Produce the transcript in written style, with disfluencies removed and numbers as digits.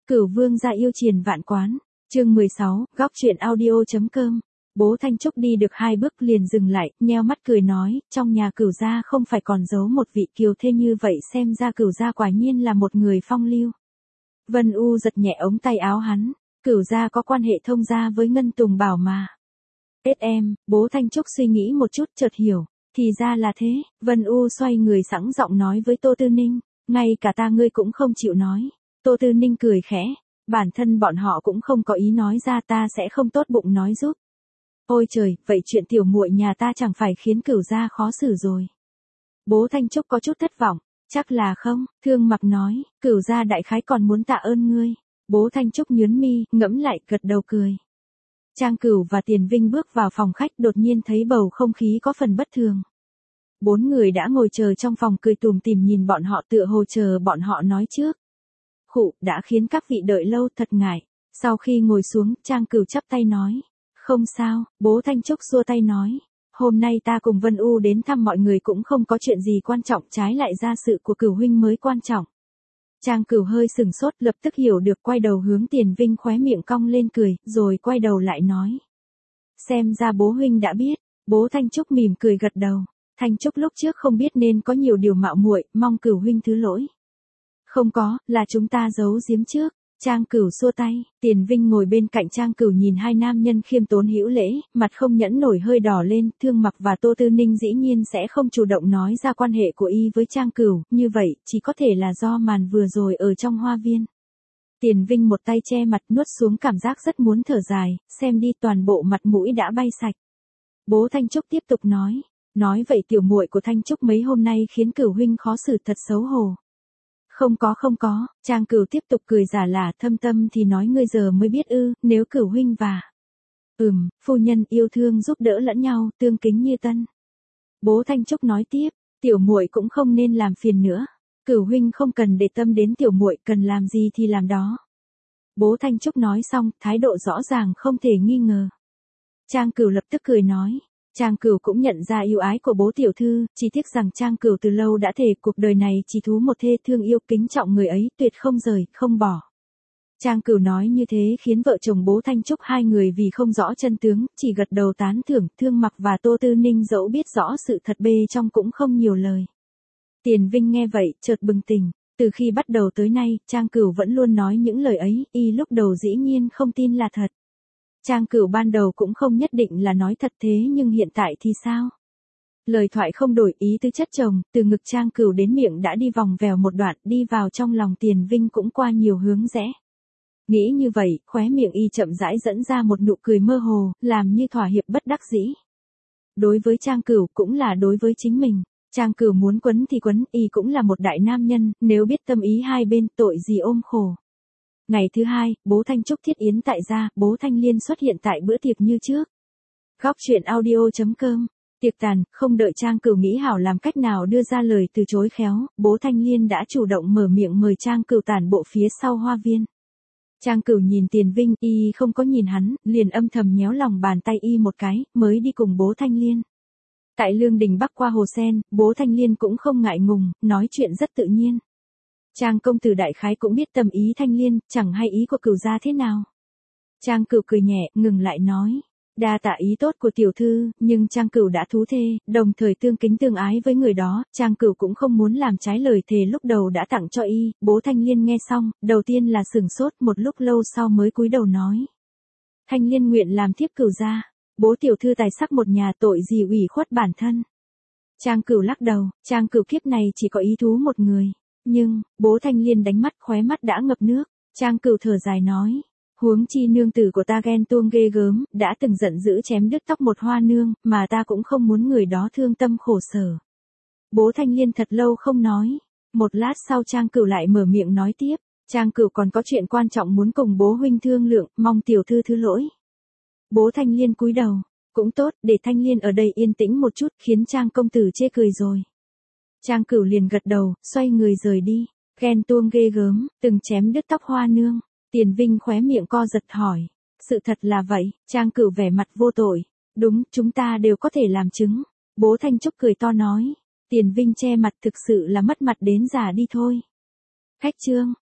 Cửu vương gia yêu triền vạn quán, chương 16, góc truyện audio.com. Bố Thanh Trúc đi được 2 bước liền dừng lại, nheo mắt cười nói, trong nhà Cửu gia không phải còn giấu một vị kiều thê như vậy, xem ra Cửu gia quả nhiên là một người phong lưu. Vân U giật nhẹ ống tay áo hắn, Cửu gia có quan hệ thông gia với Ngân Tùng Bảo mà. Em, bố Thanh Trúc suy nghĩ một chút chợt hiểu, thì ra là thế. Vân U xoay người sẵn giọng nói với Tô Tư Ninh, ngay cả ta ngươi cũng không chịu nói. Tô Tư Ninh cười khẽ, bản thân bọn họ cũng không có ý nói ra, ta sẽ không tốt bụng nói giúp. Ôi trời, vậy chuyện tiểu muội nhà ta chẳng phải khiến Cửu gia khó xử rồi. Bố Thanh Trúc có chút thất vọng, chắc là không. Thương Mặc nói, Cửu gia đại khái còn muốn tạ ơn ngươi. Bố Thanh Trúc nhướng mi, ngẫm lại, gật đầu cười. Trang Cửu và Tiền Vinh bước vào phòng khách, đột nhiên thấy bầu không khí có phần bất thường. 4 người đã ngồi chờ trong phòng cười tủm tỉm nhìn bọn họ, tựa hồ chờ bọn họ nói trước. Khụ, đã khiến các vị đợi lâu, thật ngại. Sau khi ngồi xuống, Trang Cửu chắp tay nói, không sao. Bố Thanh Trúc xua tay nói, hôm nay ta cùng Vân U đến thăm mọi người cũng không có chuyện gì quan trọng, trái lại gia sự của Cửu huynh mới quan trọng. Trang Cửu hơi sừng sốt, lập tức hiểu được, quay đầu hướng Tiền Vinh, khóe miệng cong lên cười, rồi quay đầu lại nói, xem ra bố huynh đã biết. Bố Thanh Trúc mỉm cười gật đầu. Thanh Trúc lúc trước không biết nên có nhiều điều mạo muội, mong Cửu huynh thứ lỗi. Không có, là chúng ta giấu giếm trước. Trang Cửu xua tay. Tiền Vinh ngồi bên cạnh Trang Cửu nhìn hai nam nhân khiêm tốn hữu lễ, mặt không nhẫn nổi hơi đỏ lên. Thương Mặc và Tô Tư Ninh dĩ nhiên sẽ không chủ động nói ra quan hệ của y với Trang Cửu, như vậy chỉ có thể là do màn vừa rồi ở trong hoa viên. Tiền Vinh một tay che mặt, nuốt xuống cảm giác rất muốn thở dài, xem đi, toàn bộ mặt mũi đã bay sạch. Bố Thanh Trúc tiếp tục nói vậy tiểu muội của Thanh Trúc mấy hôm nay khiến Cửu huynh khó xử, thật xấu hổ. Không có. Trang Cửu tiếp tục cười giả lả, thâm tâm thì nói ngươi giờ mới biết ư, nếu Cửu huynh và phu nhân yêu thương giúp đỡ lẫn nhau, tương kính như tân. Bố Thanh Trúc nói tiếp, tiểu muội cũng không nên làm phiền nữa. Cửu huynh không cần để tâm đến tiểu muội, cần làm gì thì làm đó. Bố Thanh Trúc nói xong, thái độ rõ ràng không thể nghi ngờ. Trang Cửu lập tức cười nói, Trang Cửu cũng nhận ra yêu ái của bố tiểu thư, chỉ tiếc rằng Trang Cửu từ lâu đã thề cuộc đời này chỉ thú một thê, thương yêu kính trọng người ấy, tuyệt không rời, không bỏ. Trang Cửu nói như thế khiến vợ chồng bố Thanh Trúc hai người vì không rõ chân tướng, chỉ gật đầu tán thưởng. Thương Mặc và Tô Tư Ninh dẫu biết rõ sự thật bê trong cũng không nhiều lời. Tiền Vinh nghe vậy, chợt bừng tỉnh, từ khi bắt đầu tới nay, Trang Cửu vẫn luôn nói những lời ấy, y lúc đầu dĩ nhiên không tin là thật. Trang Cửu ban đầu cũng không nhất định là nói thật, thế nhưng hiện tại thì sao? Lời thoại không đổi, ý tứ chất chồng, từ ngực Trang Cửu đến miệng đã đi vòng vèo một đoạn, đi vào trong lòng Tiền Vinh cũng qua nhiều hướng rẽ. Nghĩ như vậy, khóe miệng y chậm rãi dẫn ra một nụ cười mơ hồ, làm như thỏa hiệp bất đắc dĩ. Đối với Trang Cửu cũng là đối với chính mình. Trang Cửu muốn quấn thì quấn, y cũng là một đại nam nhân, nếu biết tâm ý hai bên, tội gì ôm khổ. Ngày thứ 2, bố Thanh Trúc thiết yến tại gia, bố Thanh Liên xuất hiện tại bữa tiệc như trước. Góc truyện audio.com. Tiệc tàn, không đợi Trang Cửu nghĩ hảo làm cách nào đưa ra lời từ chối khéo, bố Thanh Liên đã chủ động mở miệng mời Trang Cửu tản bộ phía sau hoa viên. Trang Cửu nhìn Tiền Vinh, y không có nhìn hắn, liền âm thầm nhéo lòng bàn tay y một cái, mới đi cùng bố Thanh Liên. Tại Lương Đình Bắc qua hồ sen, bố Thanh Liên cũng không ngại ngùng, nói chuyện rất tự nhiên. Trang công tử đại khái cũng biết tâm ý Thanh Liên, chẳng hay ý của Cửu gia thế nào. Trang Cửu cười nhẹ, ngừng lại nói, đa tạ ý tốt của tiểu thư, nhưng Trang Cửu đã thú thê, đồng thời tương kính tương ái với người đó, Trang Cửu cũng không muốn làm trái lời thề lúc đầu đã tặng cho y. Bố Thanh Liên nghe xong, đầu tiên là sửng sốt, một lúc lâu sau mới cúi đầu nói, Thanh Liên nguyện làm thiếp Cửu gia. Bố tiểu thư tài sắc một nhà, tội gì ủy khuất bản thân. Trang Cửu lắc đầu, Trang Cửu kiếp này chỉ có ý thú một người. Nhưng, bố Thanh Liên đánh mắt, khóe mắt đã ngập nước. Trang Cửu thở dài nói, huống chi nương tử của ta ghen tuông ghê gớm, đã từng giận dữ chém đứt tóc một hoa nương, mà ta cũng không muốn người đó thương tâm khổ sở. Bố Thanh Liên thật lâu không nói. Một lát sau Trang Cửu lại mở miệng nói tiếp, Trang Cửu còn có chuyện quan trọng muốn cùng bố huynh thương lượng, mong tiểu thư thứ lỗi. Bố Thanh Liên cúi đầu, cũng tốt, để Thanh Liên ở đây yên tĩnh một chút, khiến Trang công tử chê cười rồi. Trang Cửu liền gật đầu, xoay người rời đi. Ghen tuông ghê gớm, từng chém đứt tóc hoa nương. Tiền Vinh khóe miệng co giật hỏi, sự thật là vậy? Trang Cửu vẻ mặt vô tội, đúng, chúng ta đều có thể làm chứng. Bố Thanh Trúc cười to nói. Tiền Vinh che mặt, thực sự là mất mặt đến già đi thôi. Khách trương.